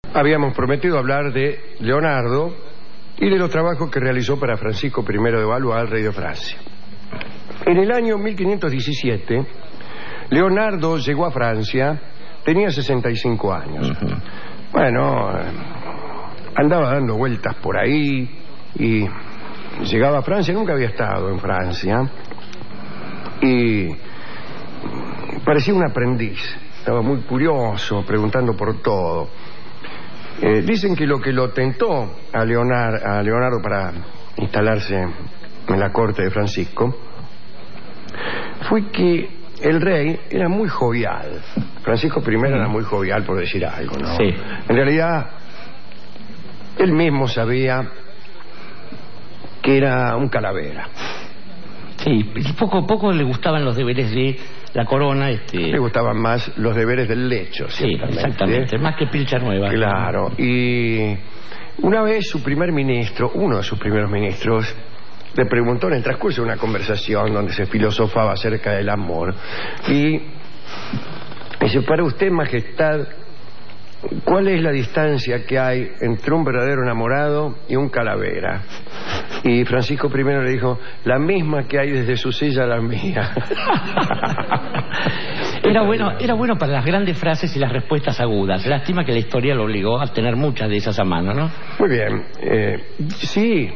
Habíamos prometido hablar de Leonardo y de los trabajos que realizó para Francisco I de Valois, rey de Francia. En el año 1517, Leonardo llegó a Francia, tenía 65 años. Bueno, andaba dando vueltas por ahí y llegaba a Francia, nunca había estado en Francia, y parecía un aprendiz, estaba muy curioso, preguntando por todo. Dicen que lo que lo tentó a Leonardo para instalarse en la corte de Francisco fue que el rey era muy jovial. Francisco I era muy jovial, por decir algo, ¿no? Sí. En realidad, él mismo sabía que era un calavera. Sí, poco le gustaban los deberes de la corona. Le gustaban más los deberes del lecho, sí, exactamente, más que pilcha nueva. Claro, y una vez uno de sus primeros ministros, le preguntó en el transcurso de una conversación donde se filosofaba acerca del amor, y dice: para usted, majestad, ¿cuál es la distancia que hay entre un verdadero enamorado y un calavera? Y Francisco I le dijo: la misma que hay desde su silla a la mía. Era bueno para las grandes frases y las respuestas agudas. Lástima que la historia lo obligó a tener muchas de esas a mano, ¿no? Muy bien. Sí.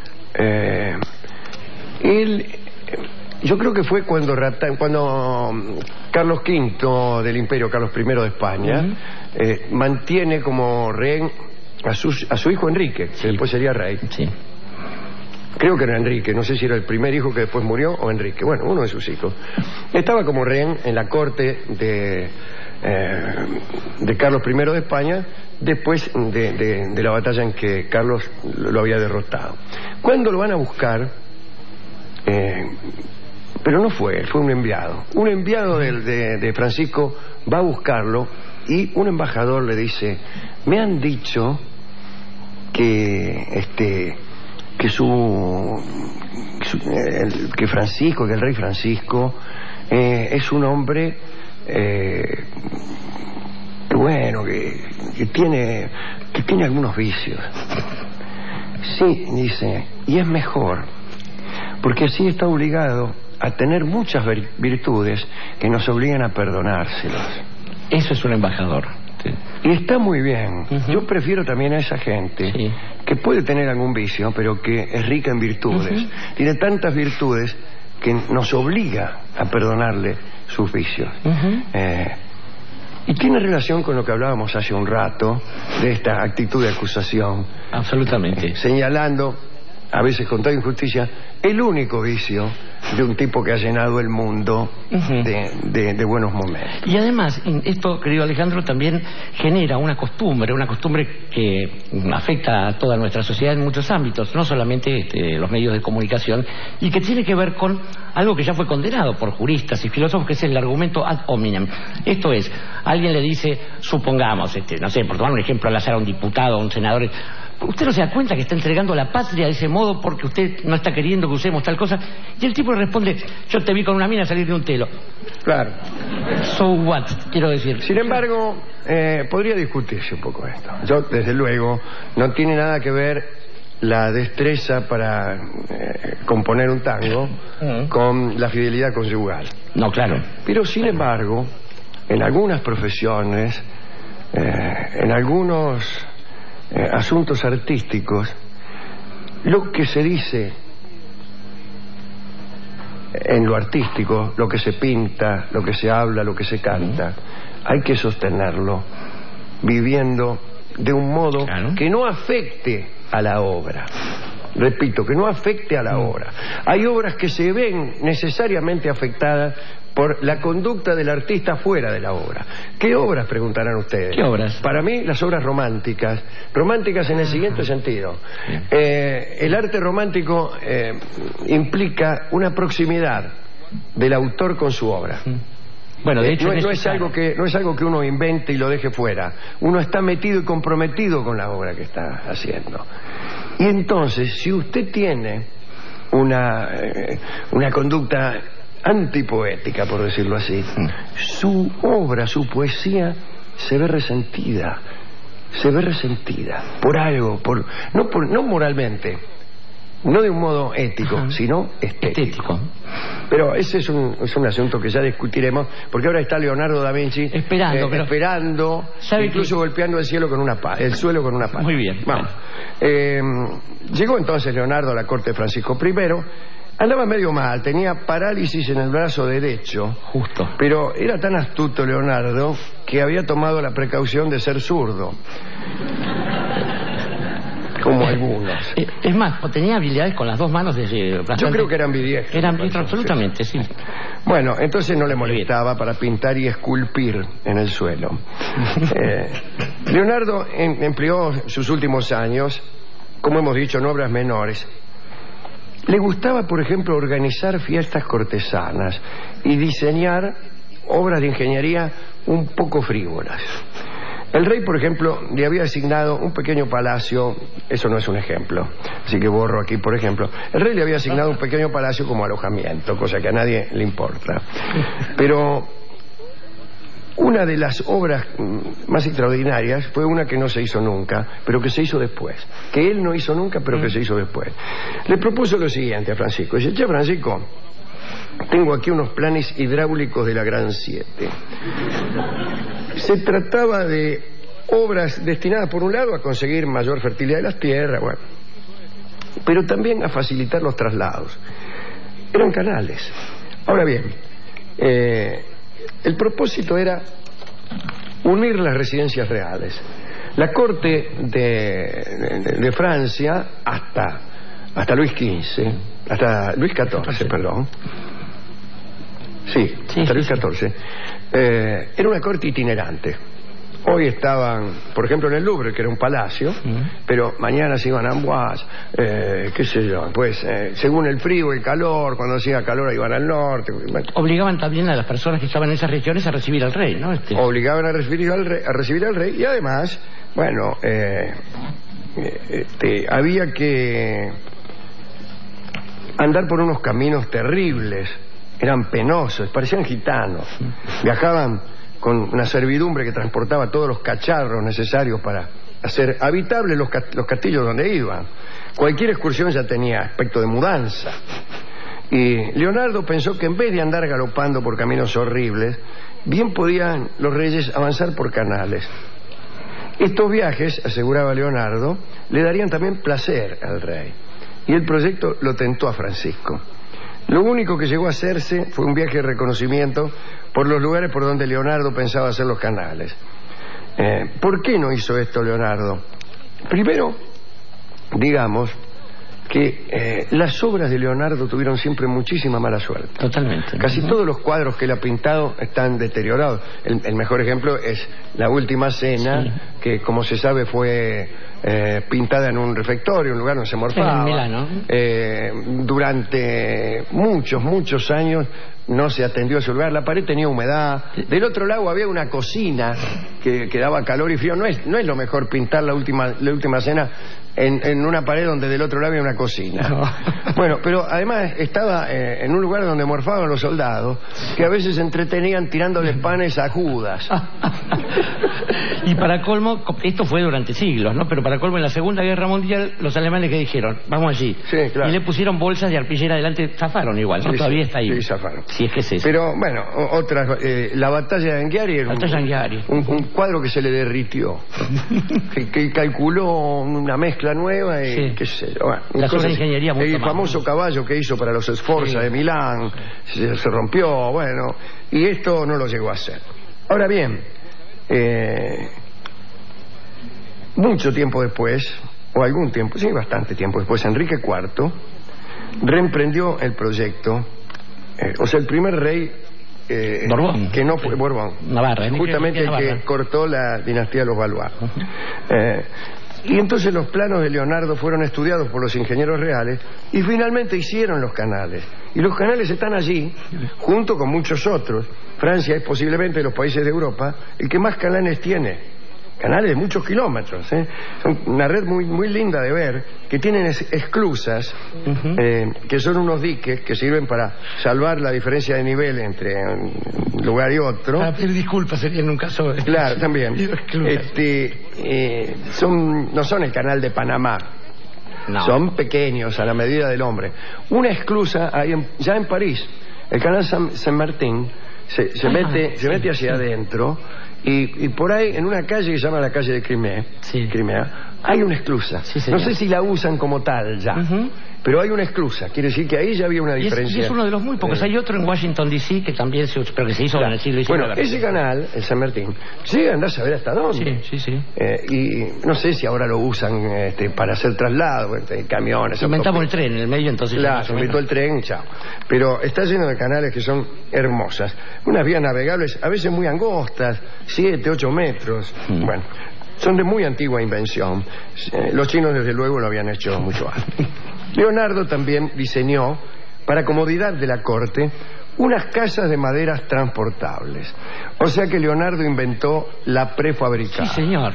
Yo creo que fue cuando Carlos V del Imperio, Carlos I de España, mantiene como rehén a su hijo Enrique, que después sería rey. Sí. Creo que era Enrique, no sé si era el primer hijo que después murió o Enrique, bueno, uno de sus hijos. Estaba como rehén en la corte de Carlos I de España, después de la batalla en que Carlos lo había derrotado. Cuando lo van a buscar, pero no fue un enviado. Un enviado de Francisco va a buscarlo y un embajador le dice: me han dicho que Francisco, que el rey Francisco es un hombre que tiene algunos vicios. Sí, dice, y es mejor, porque así está obligado a tener muchas virtudes que nos obligan a perdonárselas. Eso es un embajador. Sí. Y está muy bien. Yo prefiero también a esa gente que puede tener algún vicio, pero que es rica en virtudes. Tiene tantas virtudes que nos obliga a perdonarle sus vicios. Y tiene relación con lo que hablábamos hace un rato, de esta actitud de acusación. Absolutamente. Señalando, a veces con toda injusticia, el único vicio de un tipo que ha llenado el mundo de buenos momentos. Y además, esto, querido Alejandro, también genera una costumbre que afecta a toda nuestra sociedad en muchos ámbitos, no solamente los medios de comunicación, y que tiene que ver con algo que ya fue condenado por juristas y filósofos, que es el argumento ad hominem. Esto es, alguien le dice, supongamos, no sé, por tomar un ejemplo al azar, a un diputado, a un senador: usted no se da cuenta que está entregando la patria de ese modo porque usted no está queriendo que usemos tal cosa. Y el tipo le responde: yo te vi con una mina salir de un telo. Claro. So what, quiero decir. Sin embargo, podría discutirse un poco esto. Yo, desde luego, no tiene nada que ver la destreza para componer un tango con la fidelidad conyugal. No, claro. Pero, sin embargo, en algunas profesiones, en algunos asuntos artísticos, lo que se dice en lo artístico, lo que se pinta, lo que se habla, lo que se canta, hay que sostenerlo viviendo de un modo que no afecte a la obra. Repito, que no afecte a la obra. Hay obras que se ven necesariamente afectadas por la conducta del artista fuera de la obra. ¿Qué obras?, preguntarán ustedes. ¿Qué obras? Para mí, las obras románticas. Románticas en el siguiente sentido. El arte romántico implica una proximidad del autor con su obra. Bueno, de hecho, no es algo que uno invente y lo deje fuera. Uno está metido y comprometido con la obra que está haciendo. Y entonces, si usted tiene una conducta antipoética, por decirlo así, su obra, su poesía, se ve resentida. se ve resentida por algo, no moralmente, no de un modo ético, sino estético. Pero ese es un asunto que ya discutiremos, porque ahora está Leonardo da Vinci esperando, incluso golpeando el suelo con una pala. Muy bien. Vamos. Llegó entonces Leonardo a la corte de Francisco I. Andaba medio mal, tenía parálisis en el brazo derecho. Justo. Pero era tan astuto Leonardo que había tomado la precaución de ser zurdo. Como algunos. Es más, tenía habilidades con las dos manos Yo creo que eran ambidiestro. Eran ambidiestro, absolutamente, sí. Bueno, entonces no le molestaba para pintar y esculpir en el suelo. Leonardo empleó sus últimos años, como hemos dicho, en obras menores. Le gustaba, por ejemplo, organizar fiestas cortesanas y diseñar obras de ingeniería un poco frívolas. El rey, por ejemplo, le había asignado un pequeño palacio. Eso no es un ejemplo, así que borro aquí, por ejemplo. El rey le había asignado un pequeño palacio como alojamiento, cosa que a nadie le importa. Pero una de las obras más extraordinarias fue una que no se hizo nunca, pero que se hizo después. Que él no hizo nunca, pero que se hizo después. Le propuso lo siguiente a Francisco. Dice: che, Francisco, tengo aquí unos planes hidráulicos de la Gran Siete. Se trataba de obras destinadas, por un lado, a conseguir mayor fertilidad de las tierras, bueno, pero también a facilitar los traslados. Eran canales. Ahora bien, el propósito era unir las residencias reales. La corte de Francia hasta Luis XV, hasta Luis XIV, perdón. Sí, hasta Luis XIV. Era una corte itinerante. Hoy estaban, por ejemplo, en el Louvre, que era un palacio, pero mañana se iban a Amboise, qué sé yo, pues según el frío, el calor, cuando hacía calor iban al norte. Obligaban también a las personas que estaban en esas regiones a recibir al rey, ¿no? Obligaban a recibir al rey, y además, bueno, había que andar por unos caminos terribles, eran penosos, parecían gitanos, viajaban con una servidumbre que transportaba todos los cacharros necesarios para hacer habitables los castillos donde iban. Cualquier excursión ya tenía aspecto de mudanza. Y Leonardo pensó que en vez de andar galopando por caminos horribles, bien podían los reyes avanzar por canales. Estos viajes, aseguraba Leonardo, le darían también placer al rey. Y el proyecto lo tentó a Francisco. Lo único que llegó a hacerse fue un viaje de reconocimiento por los lugares por donde Leonardo pensaba hacer los canales. ¿Por qué no hizo esto Leonardo? Primero, digamos que las obras de Leonardo tuvieron siempre muchísima mala suerte. Totalmente. Casi todos los cuadros que él ha pintado están deteriorados. El mejor ejemplo es La Última Cena, que como se sabe fue pintada en un refectorio, un lugar donde se morfaba. En Milano. Durante muchos años no se atendió a ese lugar. La pared tenía humedad. Del otro lado había una cocina que daba calor y frío. No es lo mejor pintar la última cena en una pared donde del otro lado había una cocina. No. Bueno, pero además estaba en un lugar donde morfaban los soldados, que a veces se entretenían tirándoles panes a Judas. Y para colmo, esto fue durante siglos, ¿no? Pero para colmo, en la Segunda Guerra Mundial, los alemanes que dijeron, vamos allí. Sí, claro. Y le pusieron bolsas de arpillera adelante, zafaron igual, ¿no? Sí, todavía está ahí. Sí, zafaron. Sí, es que es eso. Pero bueno, otras, la batalla de Anghiari era un cuadro que se le derritió. que calculó una mezcla nueva y qué sé yo. Bueno, la sola ingeniería mucho el famoso caballo que hizo para los Sforza de Milán se rompió, bueno, y esto no lo llegó a hacer. Ahora bien, mucho tiempo después, o algún tiempo, sí, bastante tiempo después, Enrique IV reemprendió el proyecto, o sea, el primer rey Borbón, que no fue Borbón, Navarra, justamente el que cortó la dinastía de los Valois. Y entonces los planos de Leonardo fueron estudiados por los ingenieros reales y finalmente hicieron los canales. Y los canales están allí, junto con muchos otros. Francia es posiblemente de los países de Europa el que más canales tiene. canales de muchos kilómetros, ¿eh? Son una red muy, muy linda de ver, que tienen esclusas, que son unos diques que sirven para salvar la diferencia de nivel entre un lugar y otro. Para pedir disculpas sería en un caso de... Claro, también. No son el canal de Panamá. No. Son pequeños a la medida del hombre. Una esclusa hay ya en París. El canal San Martín se mete hacia adentro. Y por ahí, en una calle que se llama la calle de Crimea, hay una esclusa. No sé si la usan como tal ya, pero hay una esclusa. Quiere decir que ahí ya había una diferencia. Y es uno de los muy pocos. Hay otro en Washington, D.C. que también pero que se hizo en el siglo XIX. Bueno, ese canal, el San Martín, llega a andar a saber hasta dónde. Sí. Y no sé si ahora lo usan para hacer traslados, camiones. Inventamos el tren en el medio, entonces... Claro, se inventó el tren y chao. Pero está lleno de canales que son hermosas. Unas vías navegables, a veces muy angostas, 7, 8 metros. Bueno, son de muy antigua invención. Los chinos, desde luego, lo habían hecho mucho antes. Leonardo también diseñó, para comodidad de la corte, unas casas de maderas transportables. O sea que Leonardo inventó la prefabricada. Sí, señor.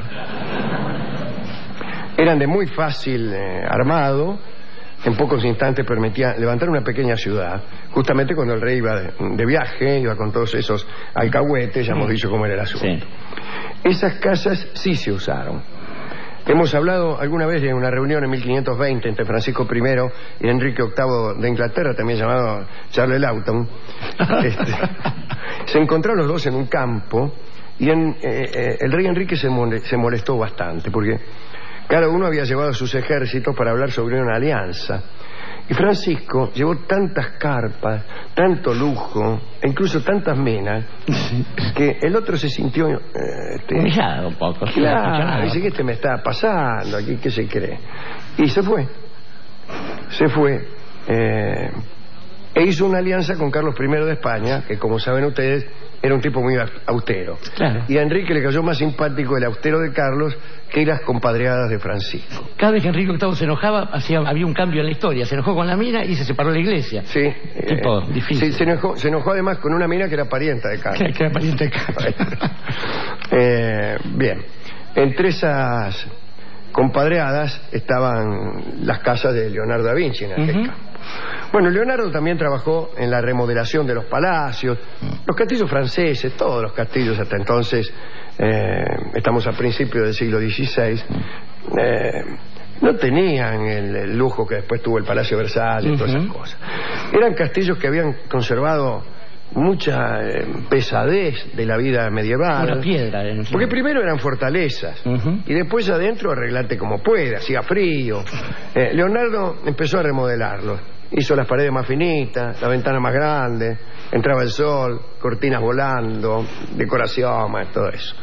Eran de muy fácil armado. En pocos instantes permitía levantar una pequeña ciudad. Justamente cuando el rey iba de viaje, iba con todos esos alcahuetes, ya hemos dicho cómo era el asunto. Sí. Esas casas sí se usaron. Hemos hablado alguna vez de una reunión en 1520 entre Francisco I y Enrique VIII de Inglaterra, también llamado Charles Lawton. Se encontraron los dos en un campo y el rey Enrique se molestó bastante porque cada uno había llevado sus ejércitos para hablar sobre una alianza. Y Francisco llevó tantas carpas, tanto lujo, e incluso tantas menas, que el otro se sintió... humillado un poco. Claro, dice que me está pasando aquí, ¿qué se cree? Y se fue. E hizo una alianza con Carlos I de España, que como saben ustedes, era un tipo muy austero. Claro. Y a Enrique le cayó más simpático el austero de Carlos que las compadreadas de Francisco. Cada vez que Enrique VIII se enojaba, había un cambio en la historia. Se enojó con la mina y se separó de la iglesia. Sí. Tipo difícil. Sí, se enojó además con una mina que era parienta de Carlos. Que era pariente de Carlos. Bien. Entre esas compadreadas estaban las casas de Leonardo da Vinci en aquel campo. Bueno, Leonardo también trabajó en la remodelación de los palacios, los castillos franceses, todos los castillos hasta entonces, estamos a principios del siglo XVI, no tenían el lujo que después tuvo el Palacio Versalles y todas esas cosas. Eran castillos que habían conservado mucha pesadez de la vida medieval. Una piedra. Porque primero eran fortalezas y después adentro arreglate como pueda, hacía frío. Leonardo empezó a remodelarlos. Hizo las paredes más finitas, la ventana más grande, entraba el sol, cortinas volando, decoración, todo eso.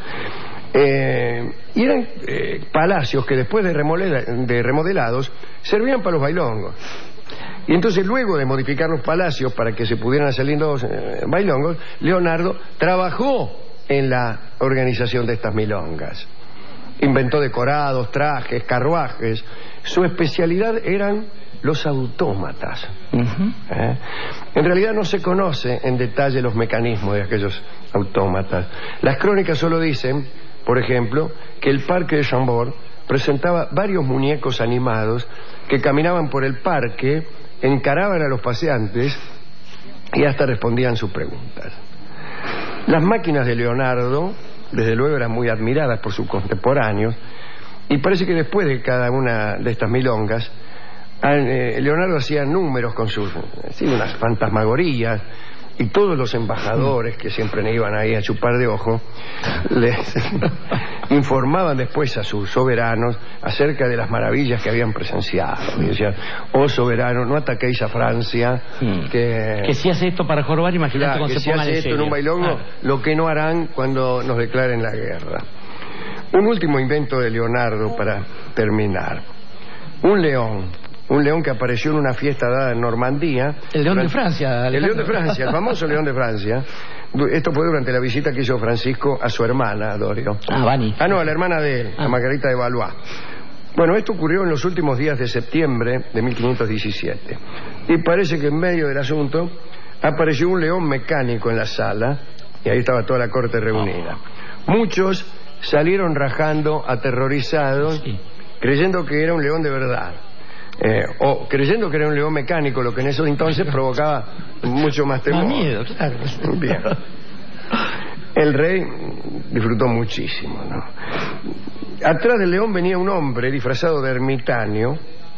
Y eran palacios que después de remodelados servían para los bailongos. Y entonces luego de modificar los palacios para que se pudieran hacer lindos bailongos, Leonardo trabajó en la organización de estas milongas. Inventó decorados, trajes, carruajes. Su especialidad eran los autómatas. En realidad no se conoce en detalle los mecanismos de aquellos autómatas. Las crónicas solo dicen, por ejemplo, que el parque de Chambord presentaba varios muñecos animados que caminaban por el parque, encaraban a los paseantes y hasta respondían sus preguntas. Las máquinas de Leonardo, desde luego, eran muy admiradas por sus contemporáneos, y parece que después de cada una de estas milongas, Leonardo hacía números con unas fantasmagorías, y todos los embajadores que siempre iban ahí a chupar de ojo les informaban después a sus soberanos acerca de las maravillas que habían presenciado. Y decían: oh soberano, no ataquéis a Francia, que si hace esto para jorobar, imagínate cuando que se pongan si hace esto en un bailongo, lo que no harán cuando nos declaren la guerra. Un último invento de Leonardo para terminar: un león que apareció en una fiesta dada en Normandía. El león de Francia. El león de Francia, el famoso león de Francia. Esto fue durante la visita que hizo Francisco a su hermana, Dorio. Vani. No, a la hermana de él, a Margarita de Valois. Bueno, esto ocurrió en los últimos días de septiembre de 1517. Y parece que en medio del asunto apareció un león mecánico en la sala, y ahí estaba toda la corte reunida. Muchos salieron rajando, aterrorizados, Sí. creyendo que era un león de verdad. O creyendo que era un león mecánico, lo que en esos entonces provocaba mucho más temor. Más miedo, claro. Bien. El rey disfrutó muchísimo, ¿no? Atrás del león venía un hombre disfrazado de ermitaño,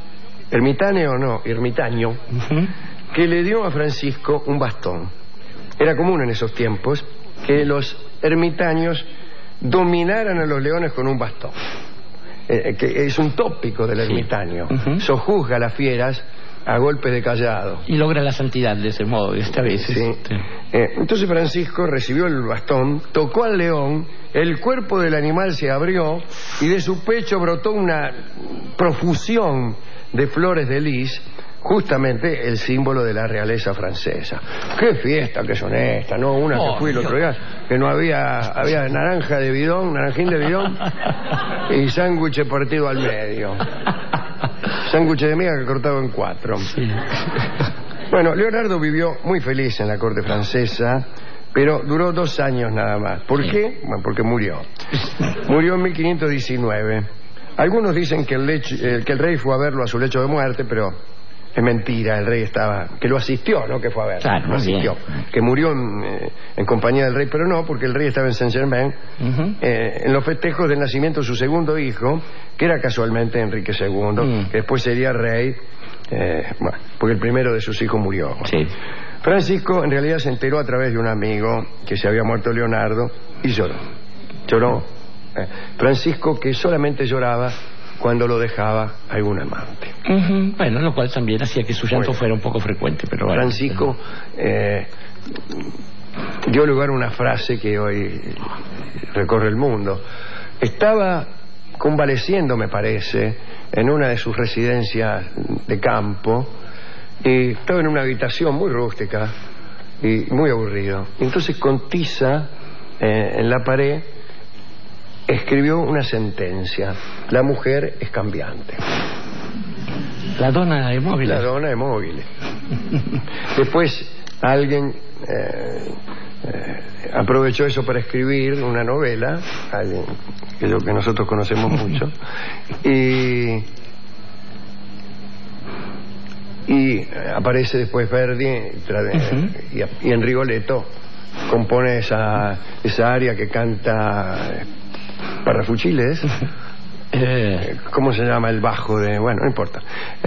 que le dio a Francisco un bastón. Era común en esos tiempos que los ermitaños dominaran a los leones con un bastón. Que es un tópico del ermitaño. Sojuzga a las fieras a golpes de callado. Y logra la santidad de ese modo, esta vez. Sí. Entonces Francisco recibió el bastón, tocó al león, el cuerpo del animal se abrió y de su pecho brotó una profusión de flores de lis, justamente el símbolo de la realeza francesa. ¡Qué fiesta que son estas! ¿No? Una que fui el otro día, que no había naranjín de bidón y sándwich partido al medio. Sándwich de miga que cortado en 4. Sí. Bueno, Leonardo vivió muy feliz en la corte francesa, pero duró 2 años nada más. ¿Por qué? Bueno, porque murió. Murió en 1519. Algunos dicen que el rey fue a verlo a su lecho de muerte, pero es mentira. El rey estaba... que lo asistió, no que fue a verlo. Claro, lo asistió. Que murió en compañía del rey, pero no, porque el rey estaba en Saint-Germain, en los festejos del nacimiento de su segundo hijo, que era casualmente Enrique II, que después sería rey, bueno, porque el primero de sus hijos murió. Sí. Francisco en realidad se enteró a través de un amigo que se había muerto Leonardo y lloró. Francisco, que solamente lloraba cuando lo dejaba algún amante. Bueno, lo cual también hacía que su llanto fuera un poco frecuente, pero bueno. Francisco dio lugar a una frase que hoy recorre el mundo. Estaba convaleciendo, me parece, en una de sus residencias de campo, y estaba en una habitación muy rústica y muy aburrido. Entonces, con tiza en la pared, escribió una sentencia: la mujer es cambiante. La donna è mobile. La donna è mobile. Después alguien aprovechó eso para escribir una novela, alguien que nosotros conocemos mucho, y aparece después Verdi y en Rigoletto compone esa aria que canta Parrafuchiles. ¿Cómo se llama el bajo de...? Bueno, no importa.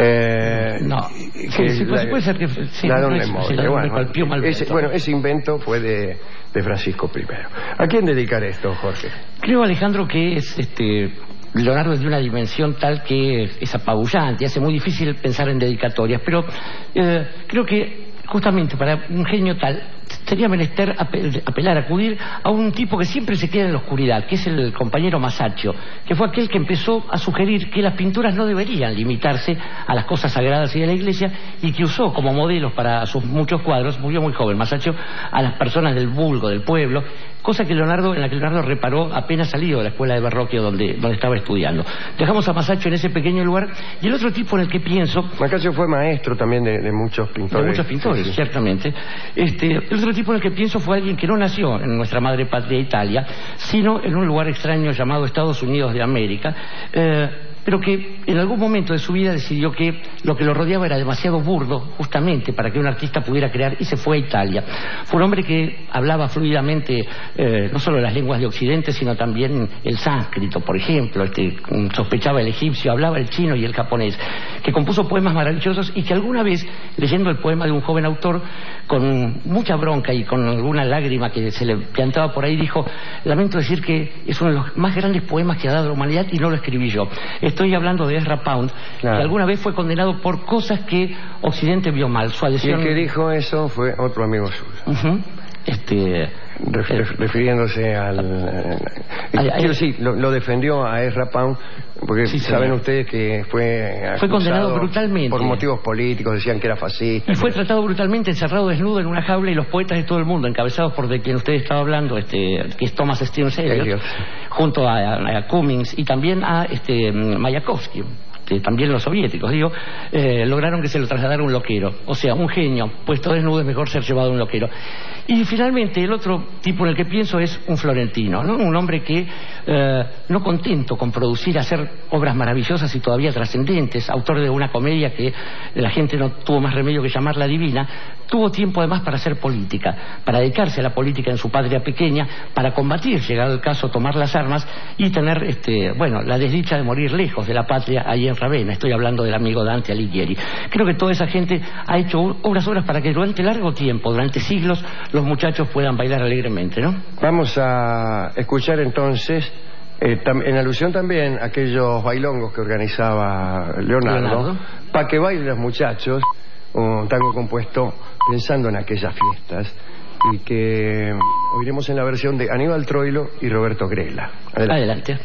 No. Sí, puede ser que... Sí, la donna è mobile. Bueno, ese invento fue de Francisco I. ¿A quién dedicar esto, Jorge? Creo, Alejandro, que es Leonardo es de una dimensión tal que es apabullante, hace muy difícil pensar en dedicatorias, pero creo que justamente para un genio tal sería menester acudir a un tipo que siempre se queda en la oscuridad, que es el compañero Masaccio, que fue aquel que empezó a sugerir que las pinturas no deberían limitarse a las cosas sagradas y de la iglesia, y que usó como modelos para sus muchos cuadros, murió muy joven Masaccio, a las personas del vulgo, del pueblo, cosa en la que Leonardo reparó apenas salido de la escuela de Verrocchio donde estaba estudiando. Dejamos a Masaccio en ese pequeño lugar, y el otro tipo en el que pienso... Masaccio fue maestro también de muchos pintores. De muchos pintores, sí. Ciertamente. El otro tipo en el que pienso fue alguien que no nació en nuestra madre patria Italia, sino en un lugar extraño llamado Estados Unidos de América, pero que en algún momento de su vida decidió que lo que lo rodeaba era demasiado burdo justamente para que un artista pudiera crear, y se fue a Italia. Fue un hombre que hablaba fluidamente no solo las lenguas de Occidente, sino también el sánscrito, por ejemplo, sospechaba el egipcio, hablaba el chino y el japonés, que compuso poemas maravillosos, y que alguna vez, leyendo el poema de un joven autor, con mucha bronca y con alguna lágrima que se le piantaba por ahí, dijo: lamento decir que es uno de los más grandes poemas que ha dado la humanidad y no lo escribí yo. Estoy hablando de Ezra Pound, claro, que alguna vez fue condenado por cosas que Occidente vio mal. Su adhesión... Y el que dijo eso fue otro amigo suyo. Refiriéndose al... quiero decir, lo defendió a Ezra Pound, porque sí, saben ustedes que fue condenado brutalmente por motivos políticos, decían que era fascista. Y fue tratado brutalmente, encerrado desnudo en una jaula, y los poetas de todo el mundo, encabezados por de quien usted estaba hablando, que es Thomas Stearns Eliot, junto a Cummings y también a Mayakovsky. también los soviéticos, digo, lograron que se lo trasladara un loquero. O sea, un genio puesto desnudo es mejor ser llevado a un loquero. Y finalmente el otro tipo en el que pienso es un florentino, ¿no? Un hombre que, no contento con producir, hacer obras maravillosas y todavía trascendentes, autor de una comedia que la gente no tuvo más remedio que llamarla divina, tuvo tiempo además para hacer política, para dedicarse a la política en su patria pequeña, para combatir, llegado el caso, tomar las armas y tener, la desdicha de morir lejos de la patria, ahí en Ravenna. Estoy hablando del amigo Dante Alighieri. Creo que toda esa gente ha hecho obras para que durante largo tiempo, durante siglos, los muchachos puedan bailar alegremente, ¿no? Vamos a escuchar entonces, en alusión también a aquellos bailongos que organizaba Leonardo. Pa' que bailen los muchachos, un tango compuesto pensando en aquellas fiestas y que oiremos en la versión de Aníbal Troilo y Roberto Grela. Adelante.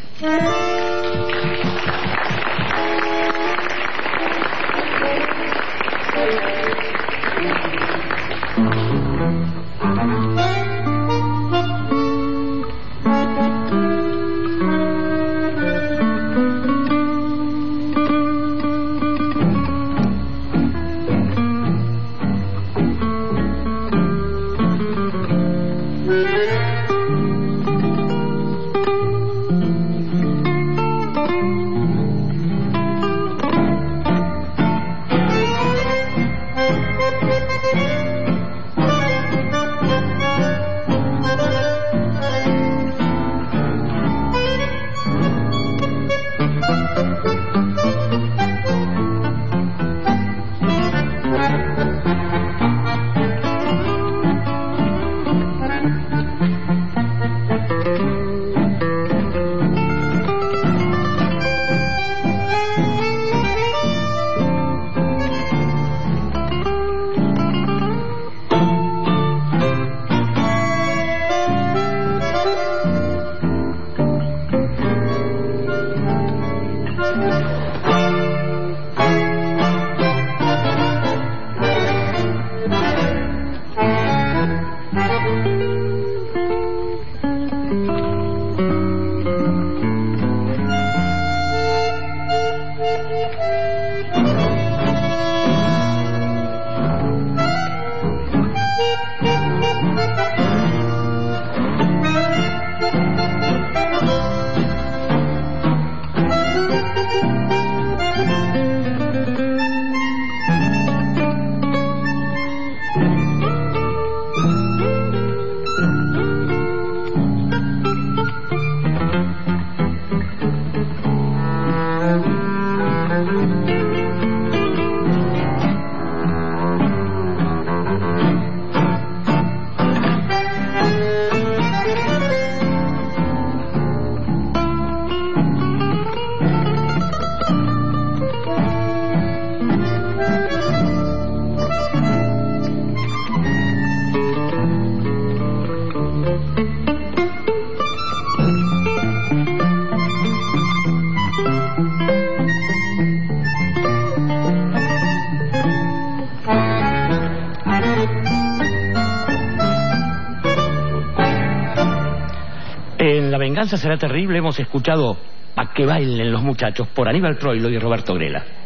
En La venganza será terrible hemos escuchado Pa' que bailen los muchachos por Aníbal Troilo y Roberto Grela.